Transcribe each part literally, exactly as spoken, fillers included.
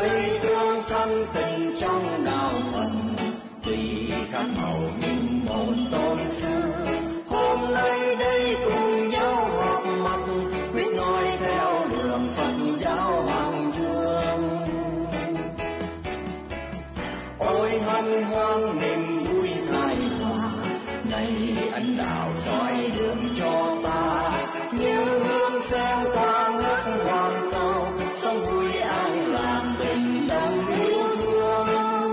xây tương thân tình trong đạo Phật, tùy khác màu nhưng một tôn sư. Hôm nay đây cùng nhau họp mặt, quyết nói theo đường Phật giáo Hoàng Dương. Ôi hân hoan niềm vui thái hòa, này ân đạo soi đường cho ta, như hương sen tỏa ngất hoàn cầu, sống vui an lạc tình đồng yêu thương.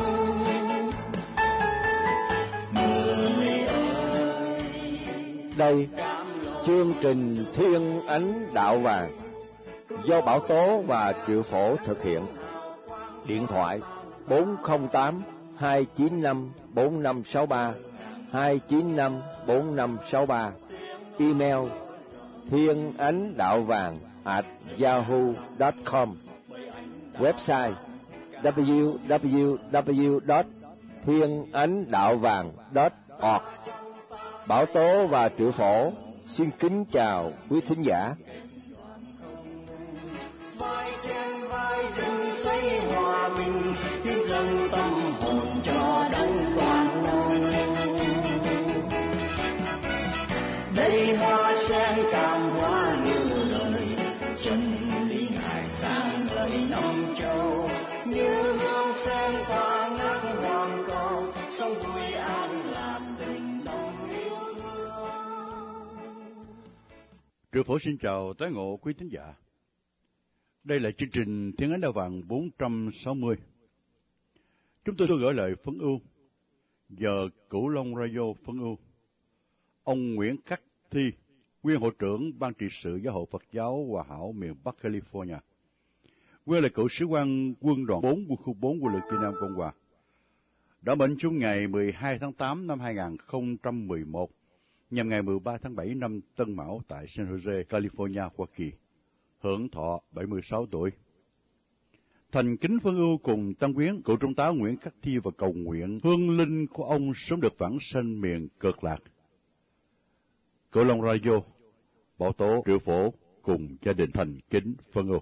Người ơi, đây chương trình Thiên Ánh Đạo Vàng do Bảo Tố và Triệu Phổ thực hiện. Điện thoại bốn không tám hai chín năm bốn năm sáu ba, hai chín năm bốn năm sáu ba. Email thiên ánh đạo vàng at yahoo chấm com. Website w w w chấm thiên ánh đạo vàng chấm org. Bảo Tố và Triệu Phổ xin kính chào quý thính giả. vai trên vai dựng xây hòa bình, hiến dâng tâm hồn cho đấng toàn năng. Đây hoa sen cảm hóa như lời, chân lý ngài sáng ngời năm châu, như hương sen tỏa ngát hoàn cầu, sống vui an lạc tình đồng yêu thương. Triệu Phổ xin chào tái ngộ quý thính giả. Đây là chương trình Thiên Ánh Đạo Vàng bốn trăm sáu mươi. Chúng tôi gửi lời phân ưu giờ Cửu Long Radio phân ưu ông Nguyễn Khắc Thi, nguyên hội trưởng ban trị sự giáo hội Phật giáo Hòa Hảo miền Bắc California, nguyên là cựu sĩ quan quân đoàn bốn quân khu bốn quân lực Việt Nam Cộng Hòa, đã mệnh chung ngày mười hai tháng tám năm hai nghìn không trăm mười một nhằm ngày mười ba tháng bảy năm Tân Mão tại San Jose, California, Hoa Kỳ, hưởng thọ bảy mươi sáu tuổi. Thành kính phân ưu cùng tăng quyến cựu trung tá Nguyễn Khắc Thi và cầu nguyện hương linh của ông sớm được vãng sanh miền cực lạc. Cửu Long Radio, Bảo Tố, Triệu Phổ cùng gia đình thành kính phân ưu.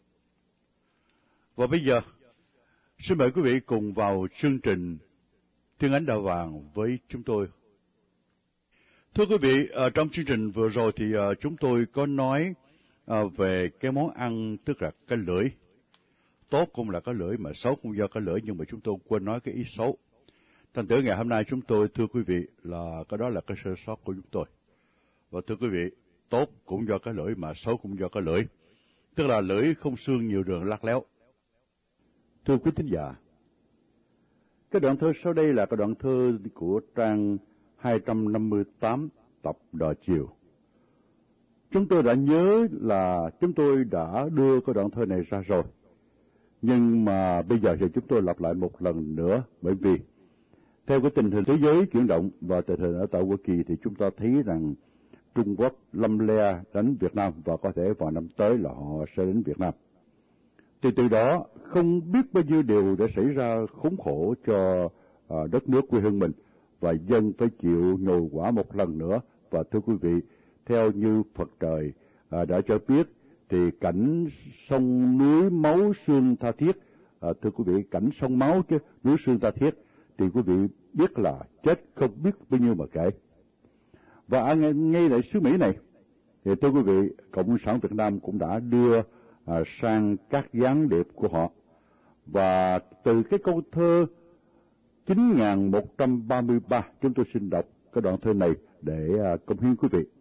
Và bây giờ, xin mời quý vị cùng vào chương trình Thiên Ánh Đạo Vàng với chúng tôi. Thưa quý vị, ở trong chương trình vừa rồi thì uh, chúng tôi có nói uh, về cái món ăn, tức là cái lưỡi. Tốt cũng là cái lưỡi, mà xấu cũng do cái lưỡi, nhưng mà chúng tôi quên nói cái ý xấu. Thành thử ngày hôm nay chúng tôi thưa quý vị là cái đó là cái sơ sót của chúng tôi. Và thưa quý vị, tốt cũng do cái lưỡi mà xấu cũng do cái lưỡi. Tức là lưỡi không xương nhiều đường lắc léo. Thưa quý thính giả, cái đoạn thơ sau đây là cái đoạn thơ của trang hai trăm năm mươi tám tập Đò Chiều. Chúng tôi đã nhớ là chúng tôi đã đưa cái đoạn thơ này ra rồi. Nhưng mà bây giờ thì chúng tôi lặp lại một lần nữa, bởi vì theo cái tình hình thế giới chuyển động và tình hình ở tại Hoa Kỳ thì chúng ta thấy rằng Trung Quốc lâm le đánh Việt Nam và có thể vào năm tới là họ sẽ đến Việt Nam. Thì từ đó không biết bao nhiêu điều đã xảy ra khốn khổ cho à, đất nước quê hương mình, và dân phải chịu nhồi quả một lần nữa. Và thưa quý vị, theo như Phật trời à, đã cho biết thì cảnh sông núi máu xương tha thiết, à, thưa quý vị, cảnh sông máu chứ núi xương tha thiết, thì quý vị biết là chết không biết bao nhiêu mà kể. Và ngay tại xứ Mỹ này thì thưa quý vị, Cộng sản Việt Nam cũng đã đưa à, sang các gián điệp của họ. Và từ cái câu thơ chín nghìn một trăm ba mươi ba, chúng tôi xin đọc cái đoạn thơ này để à, công hiến quý vị.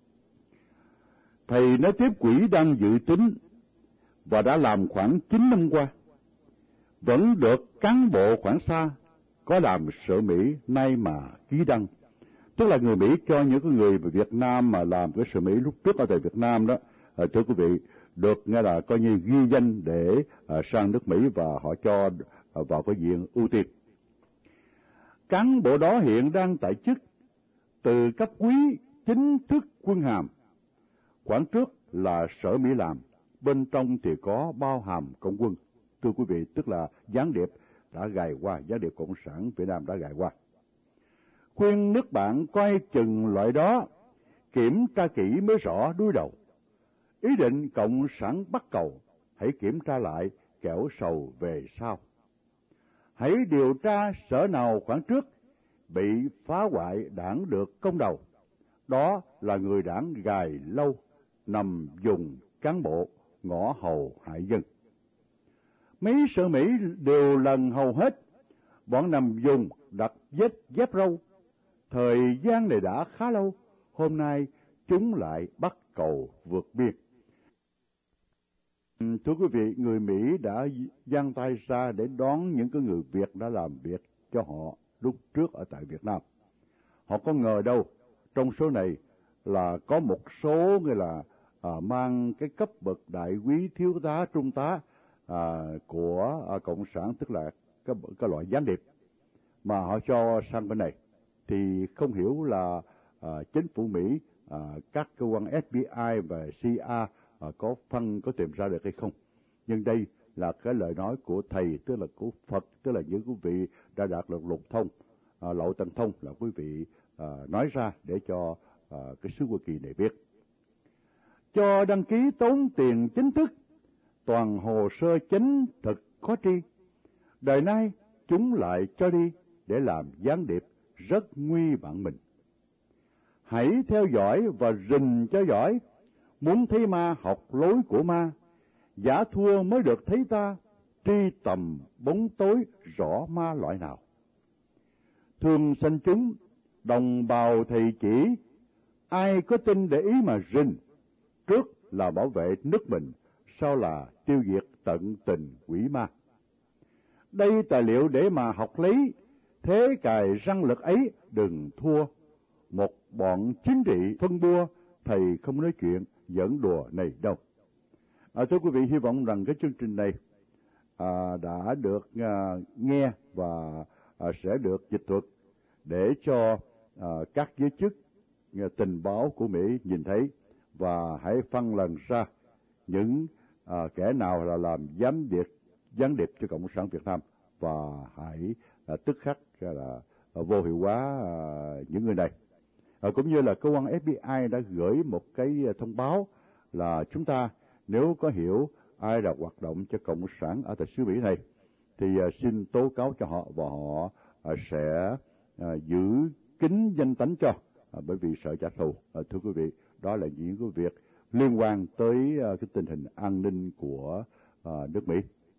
Thầy nói tiếp, quỷ đang dự tính và đã làm khoảng chín năm qua, vẫn được cán bộ khoảng xa có làm sợ Mỹ nay mà ký đăng. Tức là người Mỹ cho những cái người Việt Nam mà làm cái sự Mỹ lúc trước ở tại Việt Nam đó, à, thưa quý vị, được nghe là coi như ghi danh để à, sang nước Mỹ, và họ cho à, vào cái diện ưu tiên. Cán bộ đó hiện đang tại chức từ cấp quý chính thức quân hàm. Khoảng trước là sở Mỹ làm, bên trong thì có bao hàm công quân. Thưa quý vị, tức là gián điệp đã gài qua, gián điệp Cộng sản Việt Nam đã gài qua. Khuyên nước bạn coi chừng loại đó, kiểm tra kỹ mới rõ đuôi đầu. Ý định Cộng sản bắt cầu, hãy kiểm tra lại kẻo sầu về sau. Hãy điều tra sở nào khoảng trước bị phá hoại đảng được công đầu. Đó là người đảng gài lâu, nằm dùng cán bộ, ngõ hầu hại dân. Mấy sở Mỹ đều lần hầu hết, bọn nằm dùng đặt vết dép râu. Thời gian này đã khá lâu, hôm nay chúng lại bắt cầu vượt biên. Thưa quý vị, người Mỹ đã giang tay ra để đón những cái người Việt đã làm việc cho họ lúc trước ở tại Việt Nam. Họ có ngờ đâu, trong số này là có một số người là à, mang cái cấp bậc đại quý, thiếu tá, trung tá à, của à, Cộng sản, tức là cái, cái loại gián điệp mà họ cho sang bên này. Thì không hiểu là à, chính phủ Mỹ, à, các cơ quan ép bê i và xê i a à, có phân, có tìm ra được hay không. Nhưng đây là cái lời nói của thầy, tức là của Phật, tức là những quý vị đã đạt được lục thông, à, lậu tầng thông, là quý vị à, nói ra để cho à, cái sứ Hoa Kỳ này biết. Cho đăng ký tốn tiền chính thức, toàn hồ sơ chính thực có tri. Đời nay chúng lại cho đi để làm gián điệp, rất nguy bản mình. Hãy theo dõi và rình cho giỏi, muốn thấy ma học lối của ma, giả thua mới được thấy ta, tri tầm bóng tối rõ ma loại nào. Thường sanh chúng, đồng bào thầy chỉ, ai có tin để ý mà rình, trước là bảo vệ nước mình, sau là tiêu diệt tận tình quỷ ma. Đây tài liệu để mà học lấy, thế cài răng lực ấy đừng thua. Một bọn chính trị phân bua, thầy không nói chuyện giỡn đùa này đâu. À, thưa quý vị, hy vọng rằng cái chương trình này à, đã được à, nghe và à, sẽ được dịch thuật để cho à, các giới chức à, tình báo của Mỹ nhìn thấy, và hãy phân lần ra những à, kẻ nào là làm gián điệp gián điệp cho Cộng sản Việt Nam, và hãy à, tức khắc à, là à, vô hiệu hóa à, những người này. À, cũng như là cơ quan ép bê i đã gửi một cái thông báo là chúng ta nếu có hiểu ai là hoạt động cho Cộng sản ở tại xứ Mỹ này thì à, xin tố cáo cho họ, và họ à, sẽ à, giữ kín danh tánh cho, à, bởi vì sợ trả thù. À, thưa quý vị, đó là những cái việc liên quan tới à, cái tình hình an ninh của à, nước Mỹ.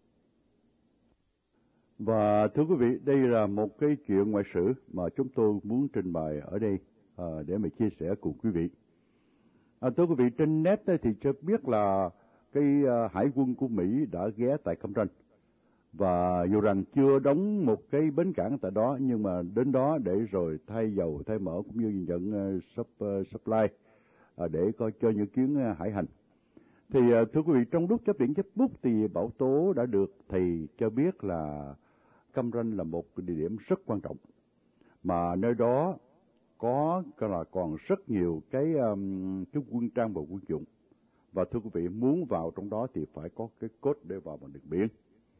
Và thưa quý vị, đây là một cái chuyện ngoại sử mà chúng tôi muốn trình bày ở đây à, để mà chia sẻ cùng quý vị. À, thưa quý vị, trên net thì cho biết là cái uh, hải quân của Mỹ đã ghé tại Cam Ranh, và dù rằng chưa đóng một cái bến cảng tại đó, nhưng mà đến đó để rồi thay dầu, thay mỡ cũng như nhận uh, sub, uh, supply uh, để có cho những chuyến uh, hải hành. Thì uh, thưa quý vị, trong lúc chấp điện chấp bút thì Bảo Tố đã được thầy cho biết là Cam Ranh là một địa điểm rất quan trọng, mà nơi đó có là còn rất nhiều cái um, cái quân trang và quân dụng. Và thưa quý vị, muốn vào trong đó thì phải có cái code để vào bằng đường biển.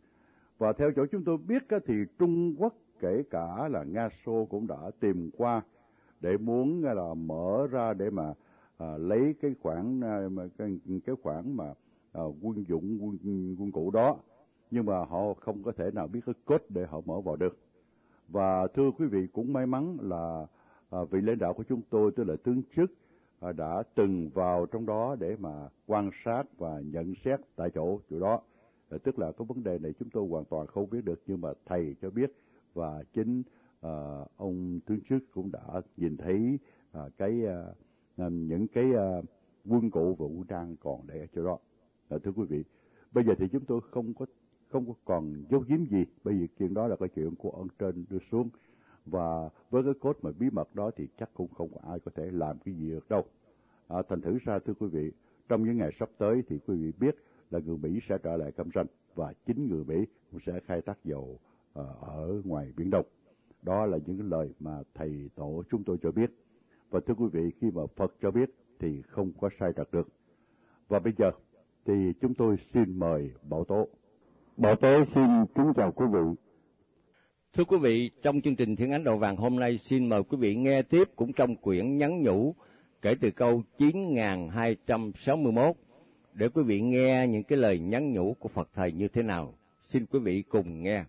Và theo chỗ chúng tôi biết thì Trung Quốc, kể cả là Nga Xô cũng đã tìm qua để muốn là mở ra để mà à, lấy cái khoản à, cái, cái khoản mà à, quân dụng quân quân cụ đó, nhưng mà họ không có thể nào biết cái code để họ mở vào được. Và thưa quý vị, cũng may mắn là à, vị lãnh đạo của chúng tôi, tức là tướng chức, à, đã từng vào trong đó để mà quan sát và nhận xét tại chỗ chỗ đó. À, tức là cái vấn đề này chúng tôi hoàn toàn không biết được, nhưng mà thầy cho biết, và chính à, ông tướng chức cũng đã nhìn thấy à, cái à, những cái à, quân cụ và vũ trang còn để ở chỗ đó. À, thưa quý vị, bây giờ thì chúng tôi không có không có còn giấu giếm gì, bởi vì chuyện đó là cái chuyện của ơn trên đưa xuống, và với cái code mà bí mật đó thì chắc cũng không có ai có thể làm cái gì được đâu. À, thành thử ra thưa quý vị, trong những ngày sắp tới thì quý vị biết là người Mỹ sẽ trở lại Cam Ranh, và chính người Mỹ cũng sẽ khai thác dầu uh, ở ngoài Biển Đông. Đó là những cái lời mà thầy tổ chúng tôi cho biết. Và thưa quý vị, khi mà Phật cho biết thì không có sai trật được. Và bây giờ thì chúng tôi xin mời Bảo Tố. Bảo Tố xin kính chào quý vị. Thưa quý vị, trong chương trình Thiên Ánh Đầu Vàng hôm nay, xin mời quý vị nghe tiếp cũng trong quyển nhắn nhủ kể từ câu chín nghìn hai trăm sáu mươi mốt để quý vị nghe những cái lời nhắn nhủ của Phật Thầy như thế nào. Xin quý vị cùng nghe.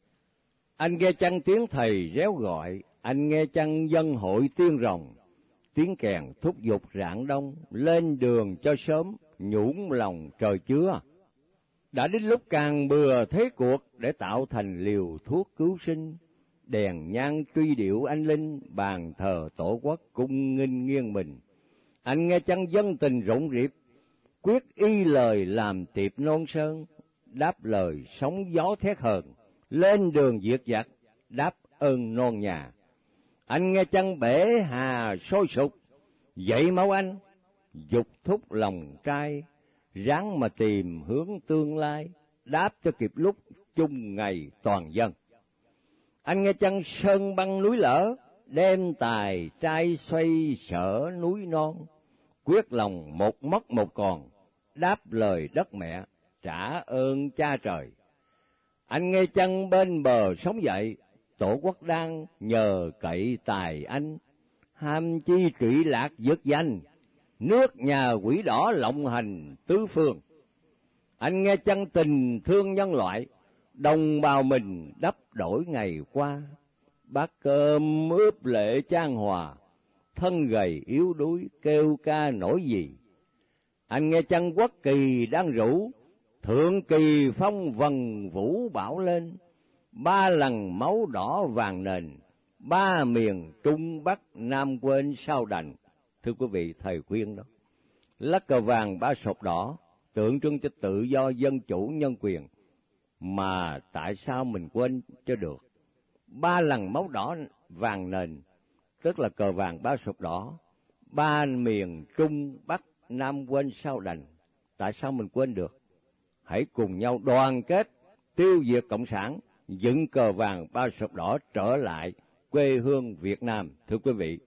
Anh nghe chăng tiếng Thầy réo gọi, anh nghe chăng dân hội tiên rồng, tiếng kèn thúc giục rạng đông, lên đường cho sớm, nhũn lòng trời chứa. Đã đến lúc càng bừa thế cuộc để tạo thành liều thuốc cứu sinh, đèn nhang truy điệu anh linh, bàn thờ tổ quốc cung nghinh nghiêng mình. Anh nghe chăng dân tình rộn rịp, quyết y lời làm tiệp non sơn, đáp lời sóng gió thét hờn, lên đường diệt giặc, đáp ơn non nhà. Anh nghe chăng bể hà sôi sục, dậy máu anh, dục thúc lòng trai, ráng mà tìm hướng tương lai, đáp cho kịp lúc chung ngày toàn dân. Anh nghe chăng sơn băng núi lở, đem tài trai xoay sở núi non, quyết lòng một mất một còn, đáp lời đất mẹ, trả ơn cha trời. Anh nghe chăng bên bờ sống dậy, tổ quốc đang nhờ cậy tài anh, ham chi trụy lạc dứt danh, nước nhà quỷ đỏ lộng hành tứ phương. Anh nghe chăng tình thương nhân loại, đồng bào mình đắp đổi ngày qua, bát cơm ướp lệ chan hòa, thân gầy yếu đuối kêu ca nổi gì. Anh nghe chăng quốc kỳ đang rủ, thượng kỳ phong vần vũ bão lên, ba lần máu đỏ vàng nền, ba miền Trung Bắc Nam quên sao đành. Thưa quý vị, Thầy khuyên đó, lá cờ vàng ba sọc đỏ tượng trưng cho tự do, dân chủ, nhân quyền, mà tại sao mình quên cho được? Ba lần máu đỏ vàng nền, tức là cờ vàng ba sọc đỏ, ba miền Trung Bắc Nam quên sao đành. Tại sao mình quên được? Hãy cùng nhau đoàn kết tiêu diệt cộng sản, dựng cờ vàng ba sọc đỏ trở lại quê hương Việt Nam. Thưa quý vị,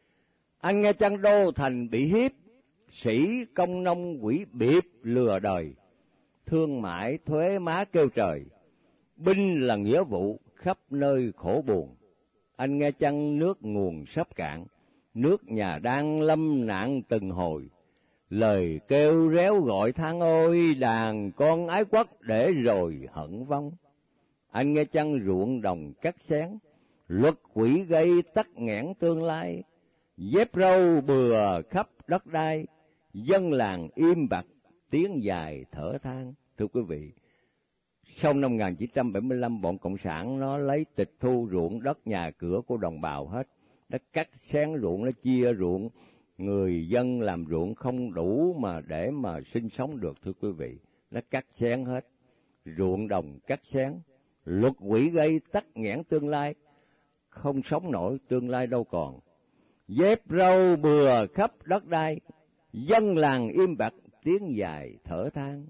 anh nghe chăng đô thành bị hiếp, sĩ công nông quỷ biệp lừa đời, thương mại thuế má kêu trời, binh là nghĩa vụ khắp nơi khổ buồn. Anh nghe chăng nước nguồn sắp cạn, nước nhà đang lâm nạn từng hồi, lời kêu réo gọi than ôi, đàn con ái quốc để rồi hận vong. Anh nghe chăng ruộng đồng cắt xén, luật quỷ gây tắc nghẽn tương lai, dép râu bừa khắp đất đai, dân làng im bặt tiếng dài thở than. Thưa quý vị, sau năm một nghìn chín trăm bảy mươi lăm, bọn cộng sản nó lấy tịch thu ruộng đất nhà cửa của đồng bào hết, nó cắt xén ruộng, nó chia ruộng, người dân làm ruộng không đủ mà để mà sinh sống được. Thưa quý vị, nó cắt xén hết, ruộng đồng cắt xén, luật quỷ gây tắc nghẽn tương lai, không sống nổi, tương lai đâu còn. Dép râu bừa khắp đất đai, dân làng im bặt tiếng dài thở than.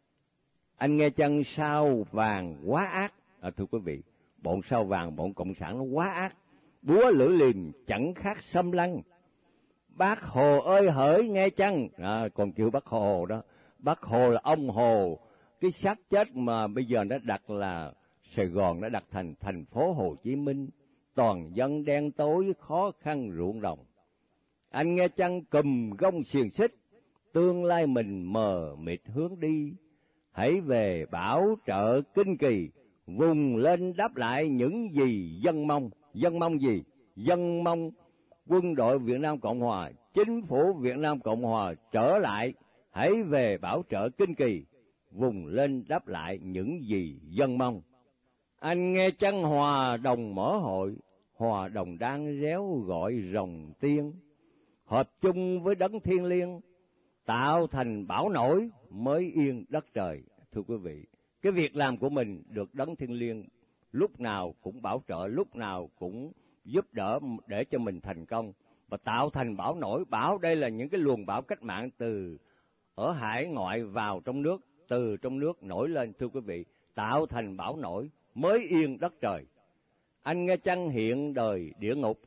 Anh nghe chăng sao vàng quá ác? À, thưa quý vị, bọn sao vàng, bọn cộng sản nó quá ác, búa lưỡi liềm chẳng khác xâm lăng. Bác Hồ ơi hỡi nghe chăng? À, còn kêu bác Hồ đó. Bác Hồ là ông Hồ, cái xác chết mà bây giờ nó đặt là Sài Gòn, nó đặt thành thành phố Hồ Chí Minh. Toàn dân đen tối khó khăn ruộng đồng. Anh nghe chăng cùm gông xiềng xích, tương lai mình mờ mịt hướng đi. Hãy về bảo trợ kinh kỳ, vùng lên đáp lại những gì dân mong. Dân mong gì? Dân mong quân đội Việt Nam Cộng Hòa, chính phủ Việt Nam Cộng Hòa trở lại. Hãy về bảo trợ kinh kỳ, vùng lên đáp lại những gì dân mong. Anh nghe chăng hòa đồng mở hội, hòa đồng đang réo gọi rồng tiên, hợp chung với đấng thiên liêng, tạo thành bão nổi mới yên đất trời. Thưa quý vị, cái việc làm của mình được đấng thiên liêng lúc nào cũng bảo trợ, lúc nào cũng giúp đỡ để cho mình thành công và tạo thành bão nổi. Bão đây là những cái luồng bão cách mạng từ ở hải ngoại vào trong nước, từ trong nước nổi lên. Thưa quý vị, tạo thành bão nổi mới yên đất trời. Anh nghe chăng hiện đời địa ngục,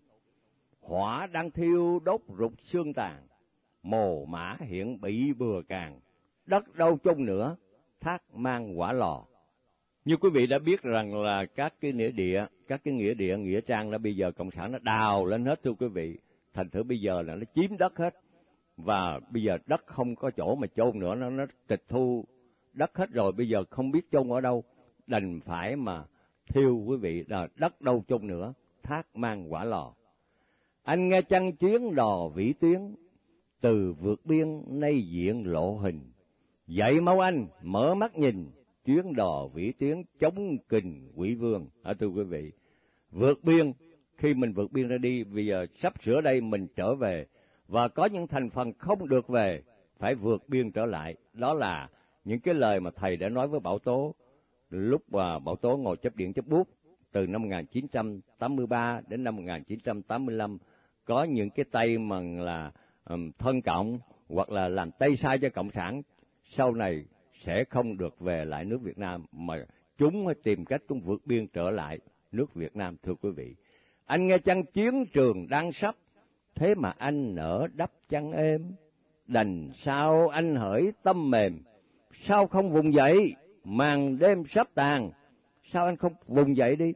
hỏa đang thiêu đốt rụt xương tàn, mồ mã hiện bị bừa càng, đất đâu chôn nữa, thác mang quả lò. Như quý vị đã biết rằng là các cái nghĩa địa, các cái nghĩa địa, nghĩa trang đó bây giờ cộng sản nó đào lên hết. Thưa quý vị, thành thử bây giờ là nó chiếm đất hết. và bây giờ đất không có chỗ mà chôn nữa, nó, nó tịch thu đất hết rồi, bây giờ không biết chôn ở đâu, đành phải mà thiêu quý vị, là đất đâu chôn nữa, thác mang quả lò. Anh nghe chăng chuyến đò vĩ tuyến, từ vượt biên nay diện lộ hình, dậy mau anh mở mắt nhìn, chuyến đò vĩ tuyến chống kình quỷ vương. À, thưa quý vị, vượt biên, khi mình vượt biên ra đi, bây giờ sắp sửa đây mình trở về, và có những thành phần không được về, phải vượt biên trở lại. Đó là những cái lời mà thầy đã nói với Bảo Tố lúc mà Bảo Tố ngồi chấp điện chấp bút từ năm một nghìn chín trăm tám mươi ba đến năm một nghìn chín trăm tám mươi lăm. Có những cái tay mà là um, thân cộng hoặc là làm tay sai cho cộng sản, sau này sẽ không được về lại nước Việt Nam, mà chúng phải tìm cách chúng vượt biên trở lại nước Việt Nam. Thưa quý vị, anh nghe chăng chiến trường đang sắp, thế mà anh nỡ đắp chăn êm, đành sao anh hỡi tâm mềm, sao không vùng dậy, màn đêm sắp tàn, sao anh không vùng dậy đi?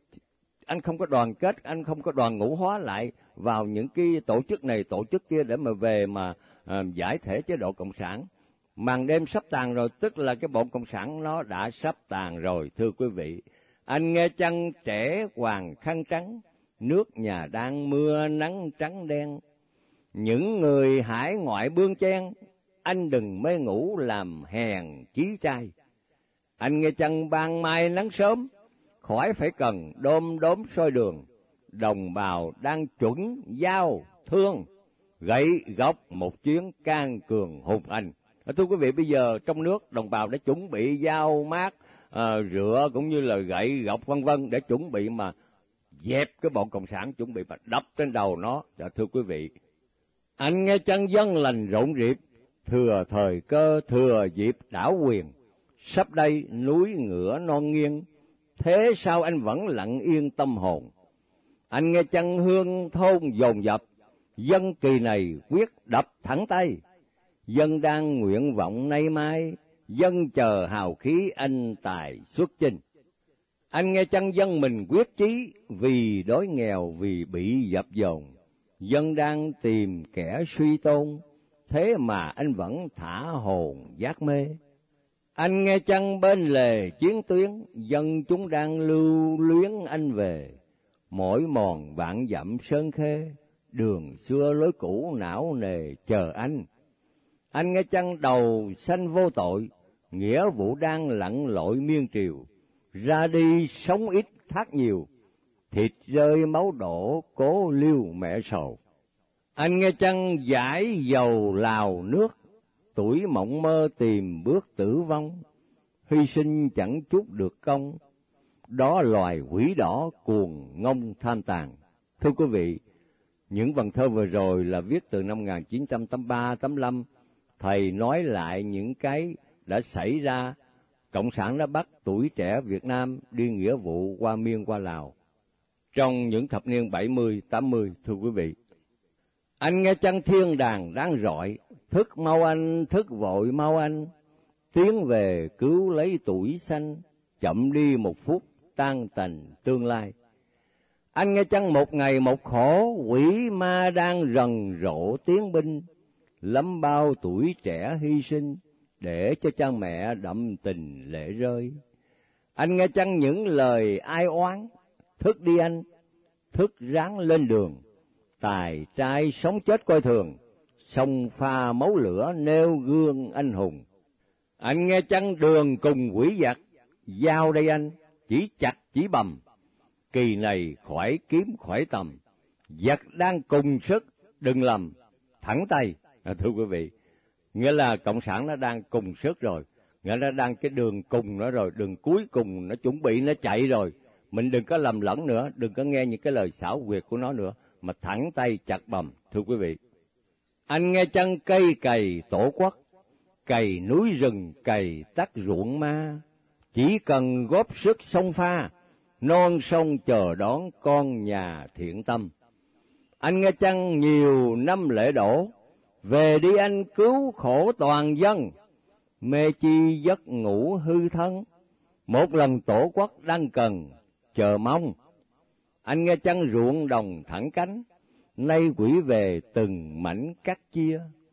Anh không có đoàn kết, anh không có đoàn ngũ hóa lại vào những cái tổ chức này, tổ chức kia để mà về mà à, giải thể chế độ Cộng sản. Màn đêm sắp tàn rồi, tức là cái bọn Cộng sản nó đã sắp tàn rồi. Thưa quý vị, anh nghe chăng trẻ hoàng khăn trắng, nước nhà đang mưa nắng trắng đen, những người hải ngoại bươn chen, anh đừng mê ngủ làm hèn chí trai. Anh nghe chăng ban mai nắng sớm, khỏi phải cần đom đóm soi đường, đồng bào đang chuẩn giao thương, gậy gộc một chuyến can cường hùng anh. Thưa quý vị, bây giờ trong nước đồng bào đã chuẩn bị dao mát, à, rửa cũng như là gậy gộc vân vân để chuẩn bị mà dẹp cái bọn cộng sản, chuẩn bị mà đập trên đầu nó. Dạ, thưa quý vị, anh nghe chăng dân lành rộn rịp, thừa thời cơ thừa dịp đảo quyền, sắp đây núi ngựa non nghiêng, thế sao anh vẫn lặng yên tâm hồn? Anh nghe chăng hương thôn dồn dập, dân kỳ này quyết đập thẳng tay, dân đang nguyện vọng nay mai, dân chờ hào khí anh tài xuất chinh. Anh nghe chăng dân mình quyết chí, vì đói nghèo vì bị dập dồn, dân đang tìm kẻ suy tôn, thế mà anh vẫn thả hồn giác mê. Anh nghe chăng bên lề chiến tuyến, dân chúng đang lưu luyến anh về, mỗi mòn vạn dặm sơn khê, đường xưa lối cũ não nề chờ anh. Anh nghe chăng đầu xanh vô tội, nghĩa vụ đang lặn lội miên triều, ra đi sống ít thác nhiều, thịt rơi máu đổ cố liêu mẹ sầu. Anh nghe chăng giải dầu lào nước, tuổi mộng mơ tìm bước tử vong, hy sinh chẳng chút được công, đó loài quỷ đỏ cuồng ngông tham tàn. Thưa quý vị, những vần thơ vừa rồi là viết từ năm một nghìn chín trăm tám mươi ba tám mươi lăm, thầy nói lại những cái đã xảy ra. Cộng sản đã bắt tuổi trẻ Việt Nam đi nghĩa vụ qua Miên qua Lào trong những thập niên bảy mươi tám mươi. Thưa quý vị, anh nghe chăng thiên đàng đang rọi, thức mau anh, thức vội mau anh, tiến về cứu lấy tuổi xanh, chậm đi một phút tan tành tương lai. Anh nghe chăng một ngày một khổ, quỷ ma đang rần rộ tiến binh, lắm bao tuổi trẻ hy sinh, để cho cha mẹ đậm tình lệ rơi. Anh nghe chăng những lời ai oán, thức đi anh, thức ráng lên đường, tài trai sống chết coi thường, sông pha máu lửa nêu gương anh hùng. Anh nghe chăng đường cùng quỷ giặc, giao đây anh, chỉ chặt chỉ bầm, kỳ này khỏi kiếm khỏi tầm, giặc đang cùng sức, đừng lầm, thẳng tay. À, thưa quý vị, nghĩa là cộng sản nó đang cùng sức rồi, nghĩa là đang cái đường cùng nó rồi, đường cuối cùng nó chuẩn bị nó chạy rồi. Mình đừng có lầm lẫn nữa, đừng có nghe những cái lời xảo quyệt của nó nữa, mà thẳng tay chặt bầm. Thưa quý vị, anh nghe chăng cây cày tổ quốc, cày núi rừng, cày tắt ruộng ma, chỉ cần góp sức sông pha, non sông chờ đón con nhà thiện tâm. Anh nghe chăng nhiều năm lễ đổ, về đi anh cứu khổ toàn dân, mê chi giấc ngủ hư thân, một lần tổ quốc đang cần chờ mong. Anh nghe chăng ruộng đồng thẳng cánh, nay quỷ về từng mảnh cắt chia,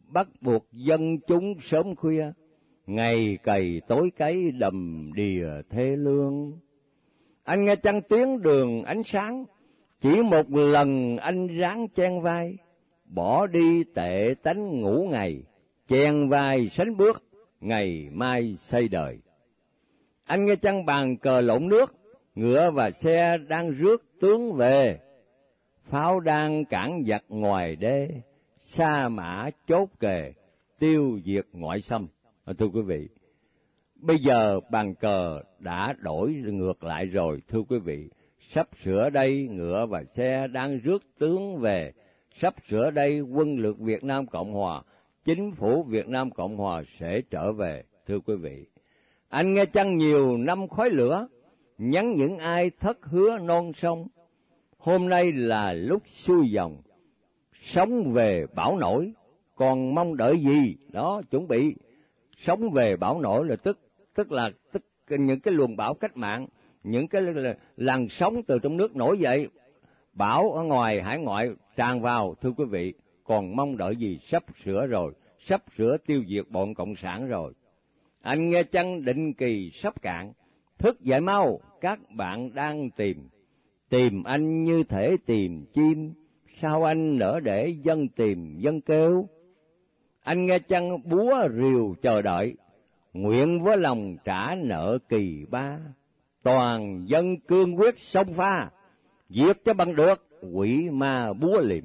bắt buộc dân chúng sớm khuya, ngày cày tối cấy đầm đìa thê lương. Anh nghe chăng tiếng đường ánh sáng, chỉ một lần anh ráng chen vai, bỏ đi tệ tánh ngủ ngày, chen vai sánh bước, ngày mai xây đời. Anh nghe chăng bàn cờ lộn nước, ngựa và xe đang rước tướng về, pháo đang cản giặc ngoài đê, sa mã chốt kề, tiêu diệt ngoại xâm. À, thưa quý vị, bây giờ bàn cờ đã đổi ngược lại rồi, thưa quý vị. Sắp sửa đây ngựa và xe đang rước tướng về, sắp sửa đây quân lực Việt Nam Cộng Hòa, chính phủ Việt Nam Cộng Hòa sẽ trở về, thưa quý vị. Anh nghe chăng nhiều năm khói lửa, nhắn những ai thất hứa non sông, hôm nay là lúc xuôi dòng, sống về bão nổi, còn mong đợi gì? Đó, chuẩn bị sống về bão nổi là tức tức là tức những cái luồng bão cách mạng, những cái làn sóng từ trong nước nổi dậy, bão ở ngoài hải ngoại tràn vào, thưa quý vị, còn mong đợi gì? Sắp sửa rồi, sắp sửa tiêu diệt bọn cộng sản rồi. Anh nghe chăng định kỳ sắp cạn, thức dậy mau, các bạn đang tìm, tìm anh như thể tìm chim, sao anh nỡ để dân tìm dân kêu? Anh nghe chăng búa rìu chờ đợi, nguyện với lòng trả nợ kỳ ba, toàn dân cương quyết xông pha, diệt cho bằng được quỷ ma búa liềm.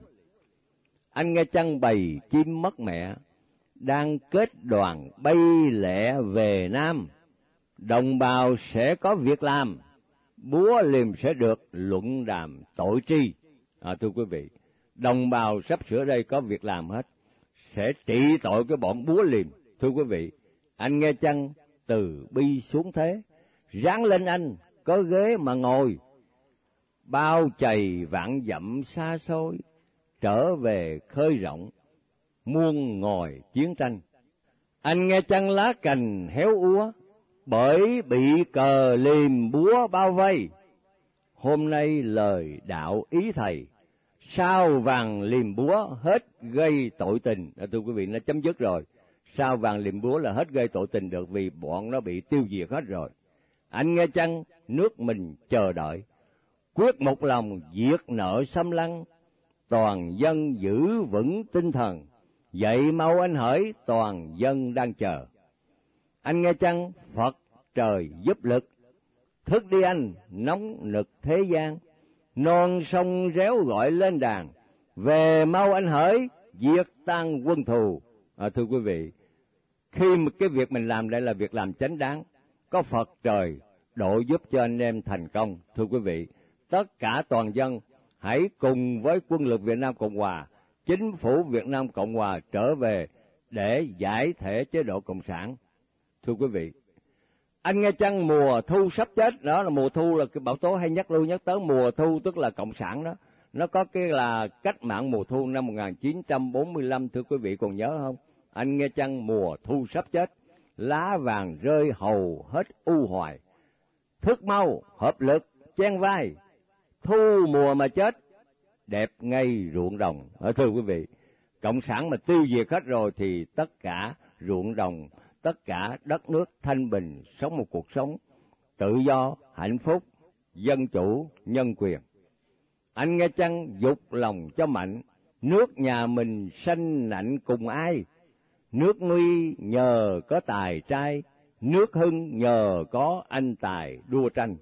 Anh nghe chăng bầy chim mất mẹ, đang kết đoàn bay lẹ về Nam, đồng bào sẽ có việc làm, búa liềm sẽ được luận đàm tội tri. À, thưa quý vị, đồng bào sắp sửa đây có việc làm hết, sẽ trị tội cái bọn búa liềm. Thưa quý vị, anh nghe chăng từ bi xuống thế, ráng lên anh, có ghế mà ngồi, bao chày vạn dặm xa xôi, trở về khơi rộng, muôn ngòi chiến tranh. Anh nghe chăng lá cành héo úa, bởi bị cờ liềm búa bao vây, hôm nay lời đạo ý thầy, sao vàng liềm búa hết gây tội tình. À, thưa quý vị, nó chấm dứt rồi. Sao vàng liềm búa là hết gây tội tình được, vì bọn nó bị tiêu diệt hết rồi. Anh nghe chăng nước mình chờ đợi, quyết một lòng diệt nợ xâm lăng, toàn dân giữ vững tinh thần, dậy mau anh hỡi, toàn dân đang chờ. Anh nghe chăng Phật trời giúp lực, thức đi anh, nóng nực thế gian, non sông réo gọi lên đàn, về mau anh hỡi, diệt tan quân thù. À, thưa quý vị, khi mà cái việc mình làm đây là việc làm chánh đáng, có Phật trời độ giúp cho anh em thành công. Thưa quý vị, tất cả toàn dân hãy cùng với quân lực Việt Nam Cộng Hòa, chính phủ Việt Nam Cộng Hòa trở về để giải thể chế độ Cộng sản. Thưa quý vị, anh nghe chăng mùa thu sắp chết, đó là mùa thu, là cái Bảo Tố hay nhắc lưu nhắc tới mùa thu, tức là Cộng sản đó. Nó có cái là cách mạng mùa thu năm một nghìn chín trăm bốn mươi lăm, thưa quý vị còn nhớ không? Anh nghe chăng mùa thu sắp chết, lá vàng rơi hầu hết u hoài, thức mau hợp lực chen vai, thu mùa mà chết, đẹp ngay ruộng đồng. À, thưa quý vị, Cộng sản mà tiêu diệt hết rồi thì tất cả ruộng đồng, tất cả đất nước thanh bình, sống một cuộc sống tự do, hạnh phúc, dân chủ, nhân quyền. Anh nghe chăng dục lòng cho mạnh, nước nhà mình sanh nạnh cùng ai, nước nguy nhờ có tài trai, nước hưng nhờ có anh tài đua tranh.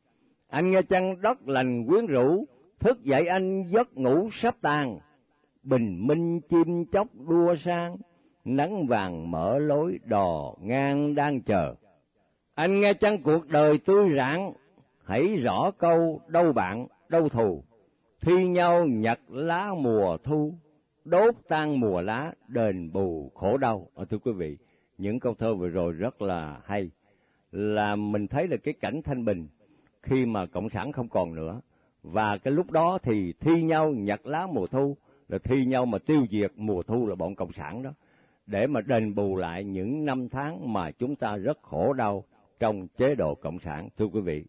Anh nghe chăng đất lành quyến rũ, thức dậy anh giấc ngủ sắp tàn, bình minh chim chóc đua sang, nắng vàng mở lối đò ngang đang chờ. Anh nghe chăng cuộc đời tươi rạng, hãy rõ câu đâu bạn đâu thù, thi nhau nhặt lá mùa thu, đốt tan mùa lá đền bù khổ đau. À, thưa quý vị, những câu thơ vừa rồi rất là hay, là mình thấy là cái cảnh thanh bình khi mà Cộng sản không còn nữa, và cái lúc đó thì thi nhau nhặt lá mùa thu, là thi nhau mà tiêu diệt mùa thu là bọn Cộng sản đó, để mà đền bù lại những năm tháng mà chúng ta rất khổ đau trong chế độ Cộng sản. Thưa quý vị,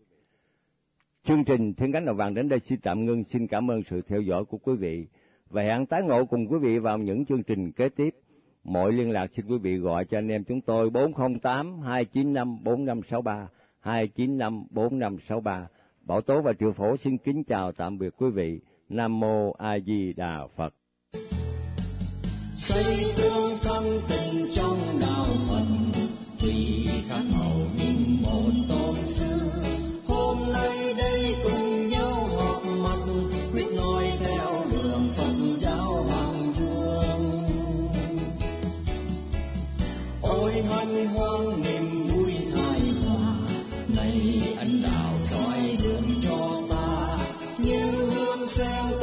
chương trình Thiên Cánh Đầu Vàng đến đây xin tạm ngưng. Xin cảm ơn sự theo dõi của quý vị và hẹn tái ngộ cùng quý vị vào những chương trình kế tiếp. Mọi liên lạc xin quý vị gọi cho anh em chúng tôi bốn không tám hai chín năm bốn năm sáu ba, hai chín năm bốn năm sáu ba. Bảo Tố và Triệu Phổ xin kính chào tạm biệt quý vị. Nam Mô A Di Đà Phật. Xây tương thân tình trong đạo Phật, tùy khác màu nhưng một tôn sư. Hôm nay đây cùng nhau họp mặt, quyết nói theo đường Phật giáo Hoàng Dương. Ôi hân hoan niềm vui thái hòa, này ân đạo soi đường cho ta, như hương sen